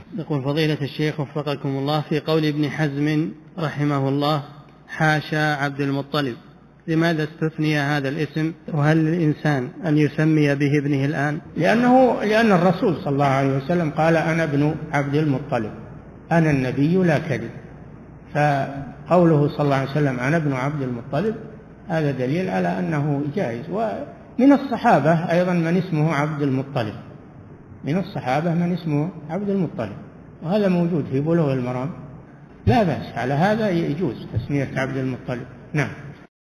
يقول فضيلة الشيخ وفقكم الله، في قول ابن حزم رحمه الله حاشا عبد المطلب، لماذا استثني هذا الاسم؟ وهل للإنسان أن يسمي به ابنه الآن؟ لأن الرسول صلى الله عليه وسلم قال أنا ابن عبد المطلب، أنا النبي لا كذب، فقوله صلى الله عليه وسلم أنا ابن عبد المطلب هذا دليل على أنه جائز. ومن الصحابة أيضا من اسمه عبد المطلب، من الصحابة من اسمه عبد المطلب، وهذا موجود في بلوغ المرام، لا بأس، على هذا يجوز تسمية عبد المطلب. نعم.